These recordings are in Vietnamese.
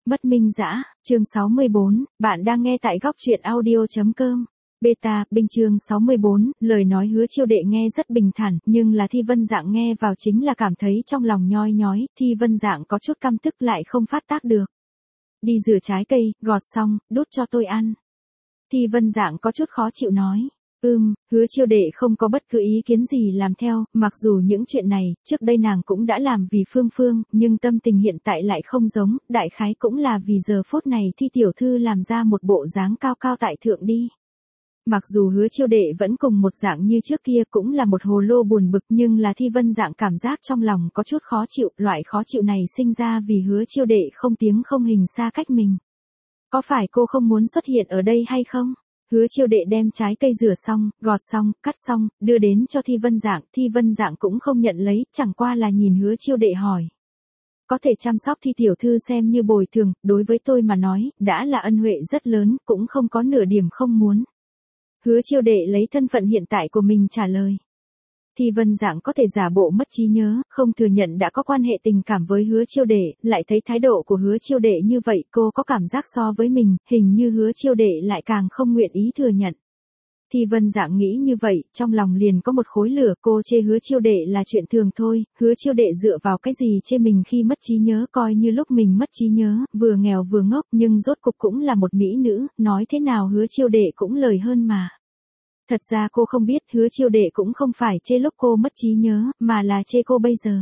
Bất minh dã, chương 64, bạn đang nghe tại góc truyện audio.com. Beta, binh chương 64, lời nói Hứa Chiêu Đệ nghe rất bình thản, nhưng là Thi Vân Dạng nghe vào chính là cảm thấy trong lòng nhoi nhói, Thi Vân Dạng có chút căm tức lại không phát tác được. Đi rửa trái cây, gọt xong, đút cho tôi ăn. Thi Vân Dạng có chút khó chịu nói. Hứa Chiêu Đệ không có bất cứ ý kiến gì làm theo, mặc dù những chuyện này, trước đây nàng cũng đã làm vì Phương Phương, nhưng tâm tình hiện tại lại không giống, đại khái cũng là vì giờ phút này Thi tiểu thư làm ra một bộ dáng cao cao tại thượng đi. Mặc dù Hứa Chiêu Đệ vẫn cùng một dạng như trước kia cũng là một hồ lô buồn bực nhưng là Thi Vân Dạng cảm giác trong lòng có chút khó chịu, loại khó chịu này sinh ra vì Hứa Chiêu Đệ không tiếng không hình xa cách mình. Có phải cô không muốn xuất hiện ở đây hay không? Hứa Chiêu Đệ đem trái cây rửa xong, gọt xong, cắt xong, đưa đến cho Thi Vân Dạng cũng không nhận lấy, chẳng qua là nhìn Hứa Chiêu Đệ hỏi. Có thể chăm sóc Thi tiểu thư xem như bồi thường, đối với tôi mà nói, đã là ân huệ rất lớn, cũng không có nửa điểm không muốn. Hứa Chiêu Đệ lấy thân phận hiện tại của mình trả lời. Thi Vân Dạng có thể giả bộ mất trí nhớ, không thừa nhận đã có quan hệ tình cảm với Hứa Chiêu Đệ, lại thấy thái độ của Hứa Chiêu Đệ như vậy, cô có cảm giác so với mình, hình như Hứa Chiêu Đệ lại càng không nguyện ý thừa nhận. Thi Vân Dạng nghĩ như vậy, trong lòng liền có một khối lửa, cô chê Hứa Chiêu Đệ là chuyện thường thôi, Hứa Chiêu Đệ dựa vào cái gì chê mình khi mất trí nhớ, coi như lúc mình mất trí nhớ, vừa nghèo vừa ngốc, nhưng rốt cục cũng là một mỹ nữ, nói thế nào Hứa Chiêu Đệ cũng lời hơn mà. Thật ra cô không biết Hứa Chiêu Đệ cũng không phải chê lúc cô mất trí nhớ, mà là chê cô bây giờ.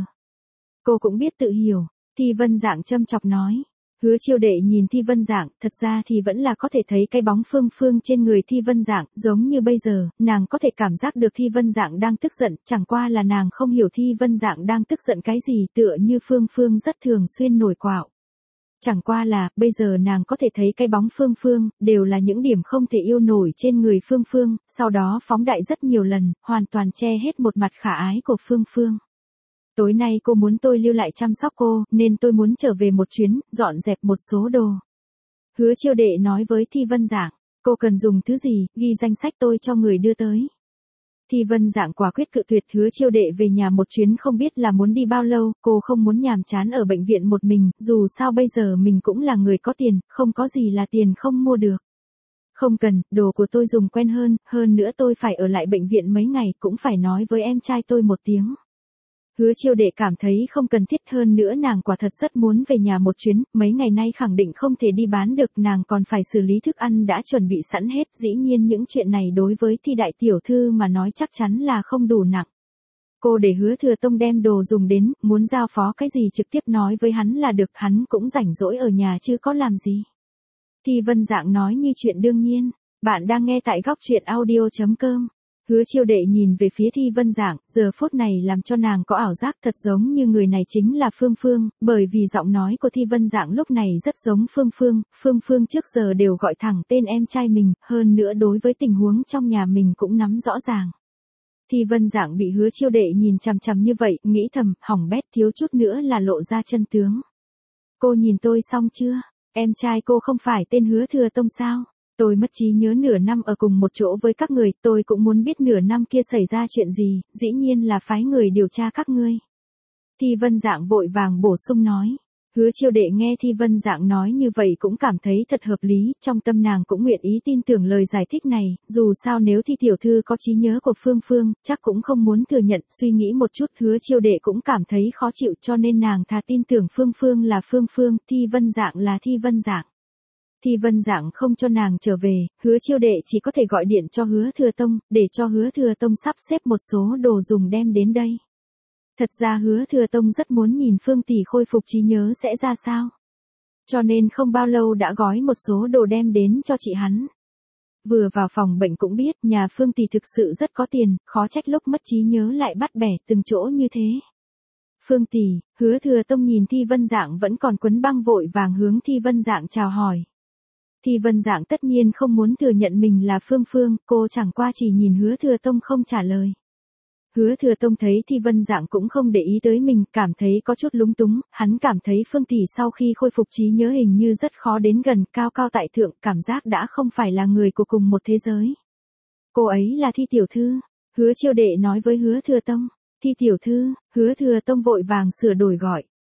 Cô cũng biết tự hiểu, Thi Vân Dạng châm chọc nói. Hứa Chiêu Đệ nhìn Thi Vân Dạng, thật ra thì vẫn là có thể thấy cái bóng Phương Phương trên người Thi Vân Dạng, giống như bây giờ, nàng có thể cảm giác được Thi Vân Dạng đang tức giận, chẳng qua là nàng không hiểu Thi Vân Dạng đang tức giận cái gì, tựa như Phương Phương rất thường xuyên nổi quạo. Chẳng qua là, bây giờ nàng có thể thấy cái bóng Phương Phương, đều là những điểm không thể yêu nổi trên người Phương Phương, sau đó phóng đại rất nhiều lần, hoàn toàn che hết một mặt khả ái của Phương Phương. Tối nay cô muốn tôi lưu lại chăm sóc cô, nên tôi muốn trở về một chuyến, dọn dẹp một số đồ. Hứa Chiêu Đệ nói với Thi Vân Dạng, cô cần dùng thứ gì, ghi danh sách tôi cho người đưa tới. Thi Vân Dạng quả quyết cự tuyệt. Hứa Chiêu Đệ về nhà một chuyến không biết là muốn đi bao lâu, cô không muốn nhàm chán ở bệnh viện một mình, dù sao bây giờ mình cũng là người có tiền, không có gì là tiền không mua được. Không cần, đồ của tôi dùng quen hơn nữa tôi phải ở lại bệnh viện mấy ngày, cũng phải nói với em trai tôi một tiếng. Hứa Chiêu Đệ cảm thấy không cần thiết, hơn nữa nàng quả thật rất muốn về nhà một chuyến, mấy ngày nay khẳng định không thể đi bán được, nàng còn phải xử lý thức ăn đã chuẩn bị sẵn hết, dĩ nhiên những chuyện này đối với Thi đại tiểu thư mà nói chắc chắn là không đủ nặng. Cô để Hứa Thừa Tông đem đồ dùng đến, muốn giao phó cái gì trực tiếp nói với hắn là được, hắn cũng rảnh rỗi ở nhà chứ có làm gì. Thi Vân Dạng nói như chuyện đương nhiên, bạn đang nghe tại góc truyện audio.com. Hứa Chiêu Đệ nhìn về phía Thi Vân Dạng, giờ phút này làm cho nàng có ảo giác thật giống như người này chính là Phương Phương, bởi vì giọng nói của Thi Vân Dạng lúc này rất giống Phương Phương trước giờ đều gọi thẳng tên em trai mình, hơn nữa đối với tình huống trong nhà mình cũng nắm rõ ràng. Thi Vân Dạng bị Hứa Chiêu Đệ nhìn chằm chằm như vậy, nghĩ thầm, hỏng bét, thiếu chút nữa là lộ ra chân tướng. Cô nhìn tôi xong chưa? Em trai cô không phải tên Hứa Thừa Tông sao? Tôi mất trí nhớ nửa năm ở cùng một chỗ với các người, tôi cũng muốn biết nửa năm kia xảy ra chuyện gì, dĩ nhiên là phái người điều tra các ngươi. Thi Vân Dạng vội vàng bổ sung nói. Hứa Chiêu Đệ nghe Thi Vân Dạng nói như vậy cũng cảm thấy thật hợp lý, trong tâm nàng cũng nguyện ý tin tưởng lời giải thích này, dù sao nếu Thi tiểu thư có trí nhớ của Phương Phương, chắc cũng không muốn thừa nhận, suy nghĩ một chút Hứa Chiêu Đệ cũng cảm thấy khó chịu cho nên nàng thà tin tưởng Phương Phương là Phương Phương, Thi Vân Dạng là Thi Vân Dạng. Thi Vân Dạng không cho nàng trở về, Hứa Chiêu Đệ chỉ có thể gọi điện cho Hứa Thừa Tông, để cho Hứa Thừa Tông sắp xếp một số đồ dùng đem đến đây. Thật ra Hứa Thừa Tông rất muốn nhìn Phương tỷ khôi phục trí nhớ sẽ ra sao. Cho nên không bao lâu đã gói một số đồ đem đến cho chị hắn. Vừa vào phòng bệnh cũng biết nhà Phương tỷ thực sự rất có tiền, khó trách lúc mất trí nhớ lại bắt bẻ từng chỗ như thế. Phương tỷ, Hứa Thừa Tông nhìn Thi Vân Dạng vẫn còn quấn băng vội vàng hướng Thi Vân Dạng chào hỏi. Thi Vân Dạng tất nhiên không muốn thừa nhận mình là Phương Phương, cô chẳng qua chỉ nhìn Hứa Thừa Tông không trả lời. Hứa Thừa Tông thấy Thi Vân Dạng cũng không để ý tới mình, cảm thấy có chút lúng túng, hắn cảm thấy Phương tỷ sau khi khôi phục trí nhớ hình như rất khó đến gần, cao cao tại thượng, cảm giác đã không phải là người của cùng một thế giới. Cô ấy là Thi tiểu thư, Hứa Chiêu Đệ nói với Hứa Thừa Tông. Thi tiểu thư, Hứa Thừa Tông vội vàng sửa đổi gọi.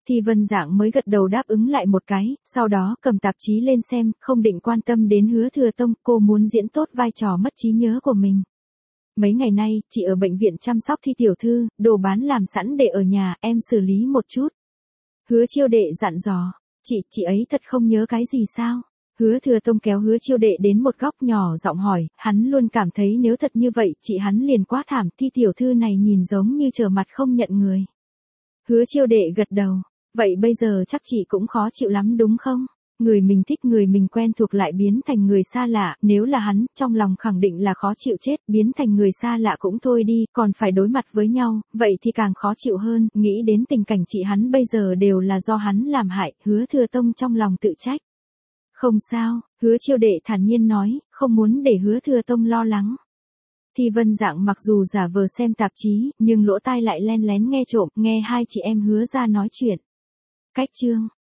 Thi Vân Dạng mới gật đầu đáp ứng lại một cái, sau đó cầm tạp chí lên xem, không định quan tâm đến Hứa Thừa Tông, cô muốn diễn tốt vai trò mất trí nhớ của mình. Mấy ngày nay, chị ở bệnh viện chăm sóc Thi tiểu thư, đồ bán làm sẵn để ở nhà, em xử lý một chút. Hứa Chiêu Đệ dặn dò, chị ấy thật không nhớ cái gì sao? Hứa Thừa Tông kéo Hứa Chiêu Đệ đến một góc nhỏ giọng hỏi, hắn luôn cảm thấy nếu thật như vậy, chị hắn liền quá thảm, Thi tiểu thư này nhìn giống như trở mặt không nhận người. Hứa Chiêu Đệ gật đầu, vậy bây giờ chắc chị cũng khó chịu lắm đúng không? Người mình thích, người mình quen thuộc lại biến thành người xa lạ, nếu là hắn, trong lòng khẳng định là khó chịu chết, biến thành người xa lạ cũng thôi đi, còn phải đối mặt với nhau, vậy thì càng khó chịu hơn, nghĩ đến tình cảnh chị hắn bây giờ đều là do hắn làm hại, Hứa Thừa Tông trong lòng tự trách. Không sao, Hứa Chiêu Đệ thản nhiên nói, không muốn để Hứa Thừa Tông lo lắng. Thi Vân Dạng mặc dù giả vờ xem tạp chí, nhưng lỗ tai lại len lén nghe trộm, nghe hai chị em Hứa ra nói chuyện. Cách chương